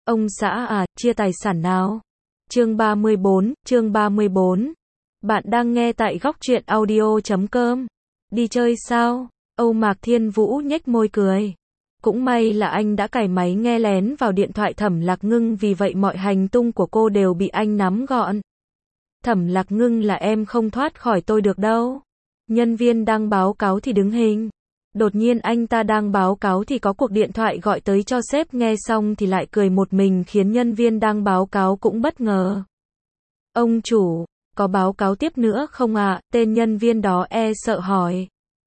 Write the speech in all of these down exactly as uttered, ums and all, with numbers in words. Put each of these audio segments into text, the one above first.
Ông xã à, chia tài sản nào? Chương ba mươi bốn, chương ba mươi bốn. Bạn đang nghe tại góc truyện audio chấm com. Đi chơi sao? Âu Mạc Thiên Vũ nhếch môi cười. Cũng may là anh đã cài máy nghe lén vào điện thoại Thẩm Lạc Ngưng, vì vậy mọi hành tung của cô đều bị anh nắm gọn. Thẩm Lạc Ngưng là em không thoát khỏi tôi được đâu. Nhân viên đang báo cáo thì đứng hình. Đột nhiên anh ta đang báo cáo thì có cuộc điện thoại gọi tới cho sếp, nghe xong thì lại cười một mình, khiến nhân viên đang báo cáo cũng bất ngờ. Ông chủ, có báo cáo tiếp nữa không ạ? Tên nhân viên đó e sợ hỏi.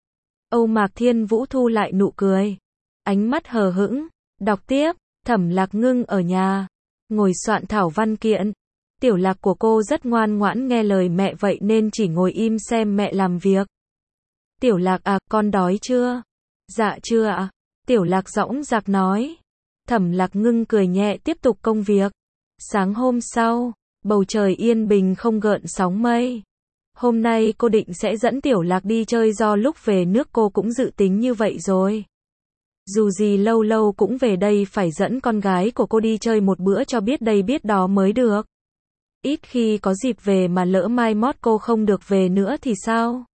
Âu Mạc Thiên Vũ thu lại nụ cười. Ánh mắt hờ hững, đọc tiếp, Thẩm Lạc Ngưng ở nhà, ngồi soạn thảo văn kiện. Tiểu Lạc của cô rất ngoan ngoãn nghe lời mẹ, vậy nên chỉ ngồi im xem mẹ làm việc. Tiểu Lạc à, con đói chưa? Dạ chưa ạ. Tiểu Lạc dõng dạc nói. Thẩm Lạc Ngưng cười nhẹ tiếp tục công việc. Sáng hôm sau, bầu trời yên bình không gợn sóng mây. Hôm nay cô định sẽ dẫn Tiểu Lạc đi chơi, do lúc về nước cô cũng dự tính như vậy rồi. Dù gì lâu lâu cũng về đây, phải dẫn con gái của cô đi chơi một bữa cho biết đây biết đó mới được. Ít khi có dịp về mà lỡ mai mốt cô không được về nữa thì sao?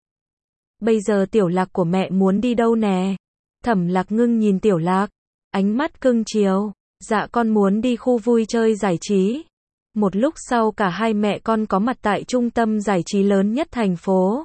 Bây giờ Tiểu Lạc của mẹ muốn đi đâu nè? Thẩm Lạc Ngưng nhìn Tiểu Lạc, ánh mắt cưng chiều. Dạ con muốn đi khu vui chơi giải trí. Một lúc sau cả hai mẹ con có mặt tại trung tâm giải trí lớn nhất thành phố.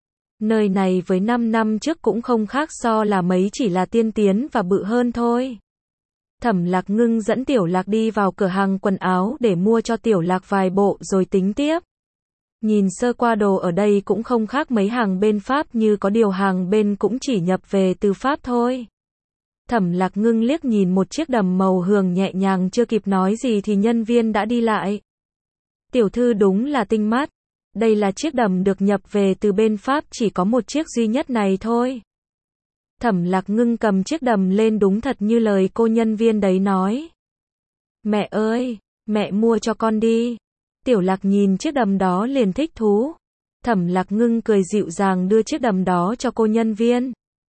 Nơi này với năm năm trước cũng không khác so là mấy, chỉ là tiên tiến và bự hơn thôi. Thẩm Lạc Ngưng dẫn Tiểu Lạc đi vào cửa hàng quần áo để mua cho Tiểu Lạc vài bộ rồi tính tiếp. Nhìn sơ qua đồ ở đây cũng không khác mấy hàng bên Pháp, như có điều hàng bên cũng chỉ nhập về từ Pháp thôi. Thẩm Lạc Ngưng liếc nhìn một chiếc đầm màu hường nhẹ nhàng, chưa kịp nói gì thì nhân viên đã đi lại. Tiểu thư đúng là tinh mắt. Đây là chiếc đầm được nhập về từ bên Pháp, chỉ có một chiếc duy nhất này thôi. Thẩm Lạc Ngưng cầm chiếc đầm lên, đúng thật như lời cô nhân viên đấy nói. Mẹ ơi, mẹ mua cho con đi. Tiểu Lạc nhìn chiếc đầm đó liền thích thú. Thẩm Lạc Ngưng cười dịu dàng đưa chiếc đầm đó cho cô nhân viên.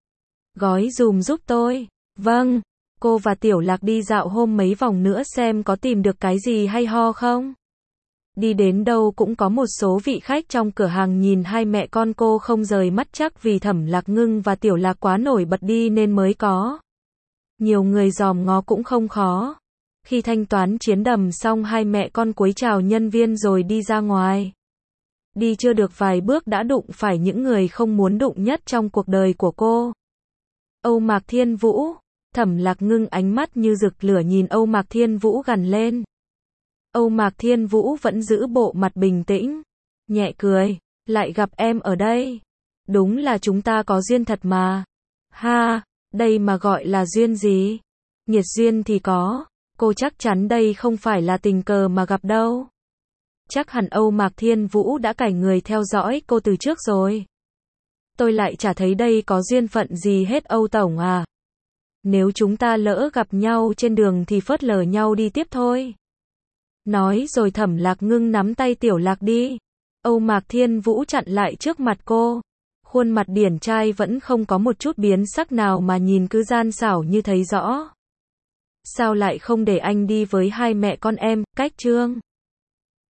Gói dùm giúp tôi. Vâng. Cô và Tiểu Lạc đi dạo hôm mấy vòng nữa xem có tìm được cái gì hay ho không. Đi đến đâu cũng có một số vị khách trong cửa hàng nhìn hai mẹ con cô không rời mắt, chắc vì Thẩm Lạc Ngưng và Tiểu Lạc quá nổi bật đi nên mới có. Nhiều người dòm ngó cũng không khó. Khi thanh toán chiến đầm xong, hai mẹ con cúi chào nhân viên rồi đi ra ngoài. Đi chưa được vài bước đã đụng phải những người không muốn đụng nhất trong cuộc đời của cô. Âu Mạc Thiên Vũ. Thẩm Lạc Ngưng ánh mắt như rực lửa nhìn Âu Mạc Thiên Vũ gằn lên. Âu Mạc Thiên Vũ vẫn giữ bộ mặt bình tĩnh, nhẹ cười. Lại gặp em ở đây. Đúng là chúng ta có duyên thật mà. Ha, đây mà gọi là duyên gì? Nghiệt duyên thì có. Cô chắc chắn đây không phải là tình cờ mà gặp đâu. Chắc hẳn Âu Mạc Thiên Vũ đã cài người theo dõi cô từ trước rồi. Tôi lại chả thấy đây có duyên phận gì hết Âu Tổng à. Nếu chúng ta lỡ gặp nhau trên đường thì phớt lờ nhau đi tiếp thôi. Nói rồi Thẩm Lạc Ngưng nắm tay Tiểu Lạc đi. Âu Mạc Thiên Vũ chặn lại trước mặt cô. Khuôn mặt điển trai vẫn không có một chút biến sắc nào mà nhìn cứ gian xảo như thấy rõ. Sao lại không để anh đi với hai mẹ con em, cách trương?